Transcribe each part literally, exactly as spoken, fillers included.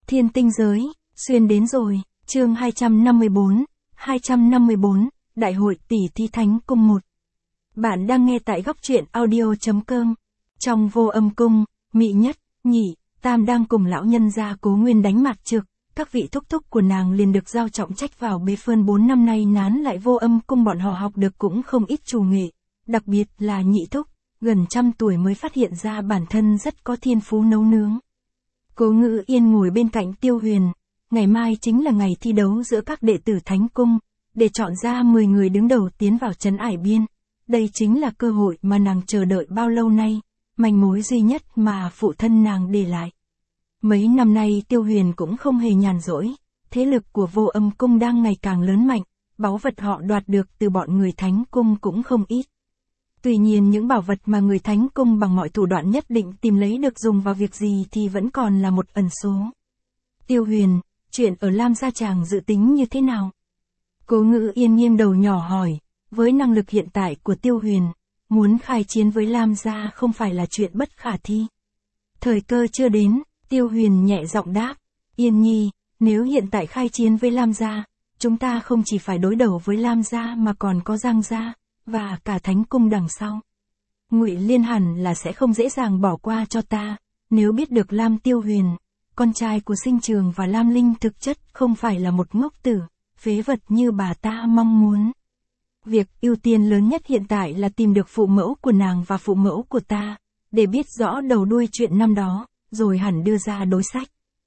Thiên tinh giới, xuyên đến rồi, chương hai trăm năm mươi tư, hai trăm năm mươi tư, Đại hội tỷ thí Thánh Cung một. Bạn đang nghe tại góc truyện audio chấm com. Trong Vô Âm Cung, Mị Nhất, Nhị, Tam đang cùng lão nhân gia Cố Nguyên đánh mạc trực, các vị thúc thúc của nàng liền được giao trọng trách vào bế phân bốn năm nay nán lại Vô Âm Cung, bọn họ học được cũng không ít trù nghệ, đặc biệt là Nhị thúc, gần trăm tuổi mới phát hiện ra bản thân rất có thiên phú nấu nướng. Cố Ngữ Yên ngồi bên cạnh Tiêu Huyền, ngày mai chính là ngày thi đấu giữa các đệ tử Thánh Cung, để chọn ra mười người đứng đầu tiến vào trấn Ải Biên. Đây chính là cơ hội mà nàng chờ đợi bao lâu nay, manh mối duy nhất mà phụ thân nàng để lại. Mấy năm nay Tiêu Huyền cũng không hề nhàn rỗi, thế lực của Vô Âm Cung đang ngày càng lớn mạnh, báu vật họ đoạt được từ bọn người Thánh Cung cũng không ít. Tuy nhiên những bảo vật mà người Thánh Cung bằng mọi thủ đoạn nhất định tìm lấy được dùng vào việc gì thì vẫn còn là một ẩn số. Tiêu Huyền, chuyện ở Lam Gia chàng dự tính như thế nào? Cố Ngữ Yên nghiêng đầu nhỏ hỏi, với năng lực hiện tại của Tiêu Huyền, muốn khai chiến với Lam Gia không phải là chuyện bất khả thi. Thời cơ chưa đến, Tiêu Huyền nhẹ giọng đáp, Yên Nhi, nếu hiện tại khai chiến với Lam Gia, chúng ta không chỉ phải đối đầu với Lam Gia mà còn có Giang Gia và cả Thánh Cung đằng sau. Ngụy Liên hẳn là sẽ không dễ dàng bỏ qua cho ta, nếu biết được Lam Tiêu Huyền, con trai của Sinh Trường và Lam Linh thực chất không phải là một ngốc tử, phế vật như bà ta mong muốn. Việc ưu tiên lớn nhất hiện tại là tìm được phụ mẫu của nàng và phụ mẫu của ta, để biết rõ đầu đuôi chuyện năm đó, rồi hẳn đưa ra đối sách.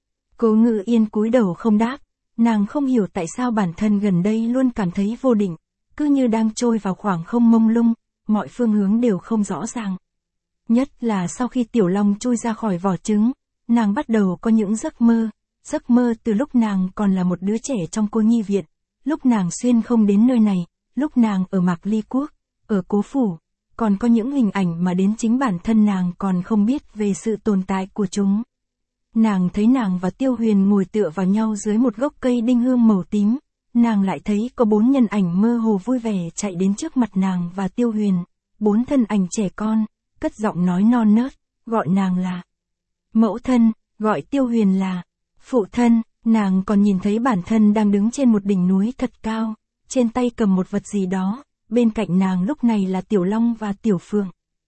Cố Ngữ Yên cúi đầu không đáp, nàng không hiểu tại sao bản thân gần đây luôn cảm thấy vô định, cứ như đang trôi vào khoảng không mông lung, mọi phương hướng đều không rõ ràng. Nhất là sau khi Tiểu Long chui ra khỏi vỏ trứng, nàng bắt đầu có những giấc mơ, giấc mơ từ lúc nàng còn là một đứa trẻ trong cô nhi viện, lúc nàng xuyên không đến nơi này, lúc nàng ở Mạc Ly Quốc, ở Cố Phủ, còn có những hình ảnh mà đến chính bản thân nàng còn không biết về sự tồn tại của chúng. Nàng thấy nàng và Tiêu Huyền ngồi tựa vào nhau dưới một gốc cây đinh hương màu tím, nàng lại thấy có bốn nhân ảnh mơ hồ vui vẻ chạy đến trước mặt nàng và Tiêu Huyền, bốn thân ảnh trẻ con, cất giọng nói non nớt, gọi nàng là mẫu thân, gọi Tiêu Huyền là phụ thân. Nàng còn nhìn thấy bản thân đang đứng trên một đỉnh núi thật cao, trên tay cầm một vật gì đó, bên cạnh nàng lúc này là Tiểu Long và Tiểu Phượng.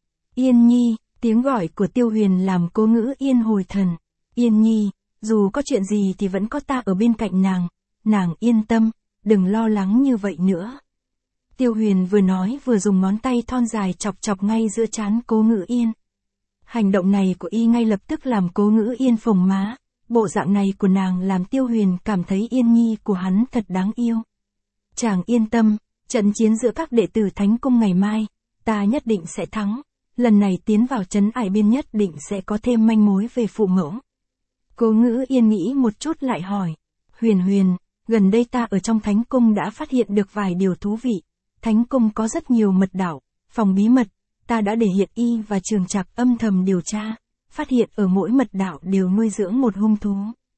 Yên Nhi, tiếng gọi của Tiêu Huyền làm Cố Ngữ Yên hồi thần. Yên Nhi, dù có chuyện gì thì vẫn có ta ở bên cạnh nàng, nàng yên tâm, đừng lo lắng như vậy nữa. Tiêu Huyền vừa nói vừa dùng ngón tay thon dài chọc chọc ngay giữa trán Cố Ngữ Yên. Hành động này của y ngay lập tức làm Cố Ngữ Yên phồng má, bộ dạng này của nàng làm Tiêu Huyền cảm thấy Yên Nhi của hắn thật đáng yêu. Chàng yên tâm, trận chiến giữa các đệ tử Thánh Cung ngày mai, ta nhất định sẽ thắng, lần này tiến vào trấn Ải Biên nhất định sẽ có thêm manh mối về phụ mẫu. Cố Ngữ Yên nghĩ một chút lại hỏi, Huyền Huyền, gần đây ta ở trong Thánh Cung đã phát hiện được vài điều thú vị. Thánh Cung có rất nhiều mật đạo, phòng bí mật, ta đã để Hiện Y và Trường Trạc âm thầm điều tra, phát hiện ở mỗi mật đạo đều nuôi dưỡng một hung thú.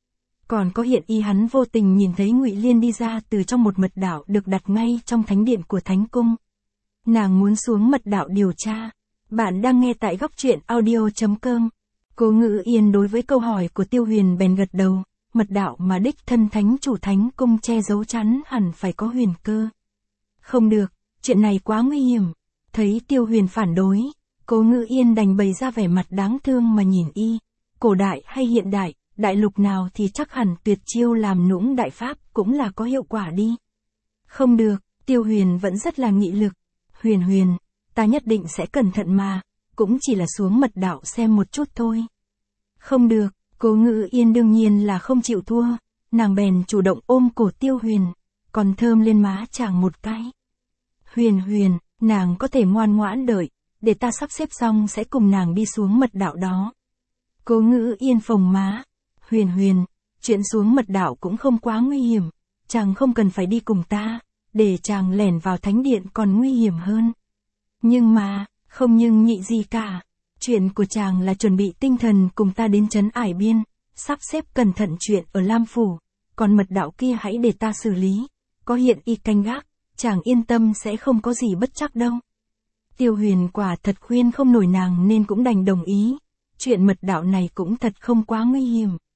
Còn có Hiện Y hắn vô tình nhìn thấy Ngụy Liên đi ra từ trong một mật đạo được đặt ngay trong thánh điện của Thánh Cung. Nàng muốn xuống mật đạo điều tra. Bạn đang nghe tại góc truyện audio chấm com. Cố Ngữ Yên đối với câu hỏi của Tiêu Huyền bèn gật đầu, mật đạo mà đích thân thánh chủ Thánh Cung che giấu chắn hẳn phải có huyền cơ. Không được, chuyện này quá nguy hiểm. Thấy Tiêu Huyền phản đối, Cố Ngữ Yên đành bày ra vẻ mặt đáng thương mà nhìn y. Cổ đại hay hiện đại, đại lục nào thì chắc hẳn tuyệt chiêu làm nũng đại pháp cũng là có hiệu quả đi. Không được, Tiêu Huyền vẫn rất là nghị lực. Huyền Huyền, ta nhất định sẽ cẩn thận mà, cũng chỉ là xuống mật đạo xem một chút thôi. Không được, Cố Ngữ Yên đương nhiên là không chịu thua, nàng bèn chủ động ôm cổ Tiêu Huyền, còn thơm lên má chàng một cái. Huyền Huyền, nàng có thể ngoan ngoãn đợi, để ta sắp xếp xong sẽ cùng nàng đi xuống mật đạo đó. Cố Ngữ Yên phồng má, Huyền Huyền, chuyện xuống mật đạo cũng không quá nguy hiểm, chàng không cần phải đi cùng ta, để chàng lẻn vào thánh điện còn nguy hiểm hơn. Nhưng mà, không nhưng nhị gì cả, chuyện của chàng là chuẩn bị tinh thần cùng ta đến trấn Ải Biên, sắp xếp cẩn thận chuyện ở Lam Phủ, còn mật đạo kia hãy để ta xử lý, có Hiện Y canh gác, chàng yên tâm sẽ không có gì bất trắc đâu. Tiêu Huyền quả thật khuyên không nổi nàng nên cũng đành đồng ý, chuyện mật đạo này cũng thật không quá nguy hiểm.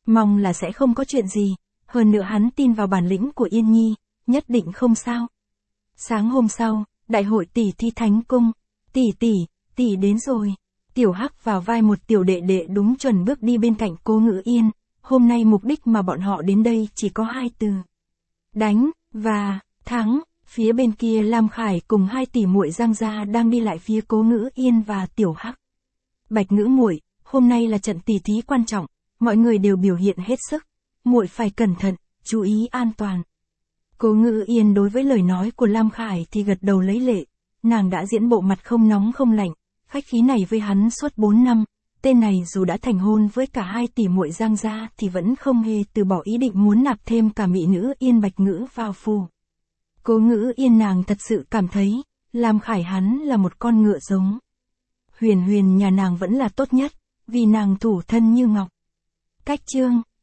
Mong là sẽ không có chuyện gì, hơn nữa hắn tin vào bản lĩnh của Yên Nhi, nhất định không sao. Sáng hôm sau, đại hội tỷ thi thánh cung, tỷ tỷ, tỷ đến rồi. Tiểu Hắc vào vai một tiểu đệ đệ đúng chuẩn bước đi bên cạnh Cố Ngữ Yên, hôm nay mục đích mà bọn họ đến đây chỉ có hai từ. Đánh, và, thắng. Phía bên kia Lam Khải cùng hai tỷ muội Giang gia đang đi lại phía Cố Ngữ Yên và Tiểu Hắc. Bạch Ngữ muội, hôm nay là trận tỷ thí quan trọng, mọi người đều biểu hiện hết sức, muội phải cẩn thận, chú ý an toàn. Cố Ngữ Yên đối với lời nói của Lam Khải thì gật đầu lấy lệ, nàng đã diễn bộ mặt không nóng không lạnh, khách khí này với hắn suốt bốn năm, tên này dù đã thành hôn với cả hai tỷ muội Giang gia thì vẫn không hề từ bỏ ý định muốn nạp thêm cả mỹ nữ Yên Bạch Ngữ vào phủ. Cố Ngữ Yên nàng thật sự cảm thấy, Lam Khải hắn là một con ngựa giống. Huyền Huyền nhà nàng vẫn là tốt nhất, vì nàng thủ thân như ngọc. Cách chương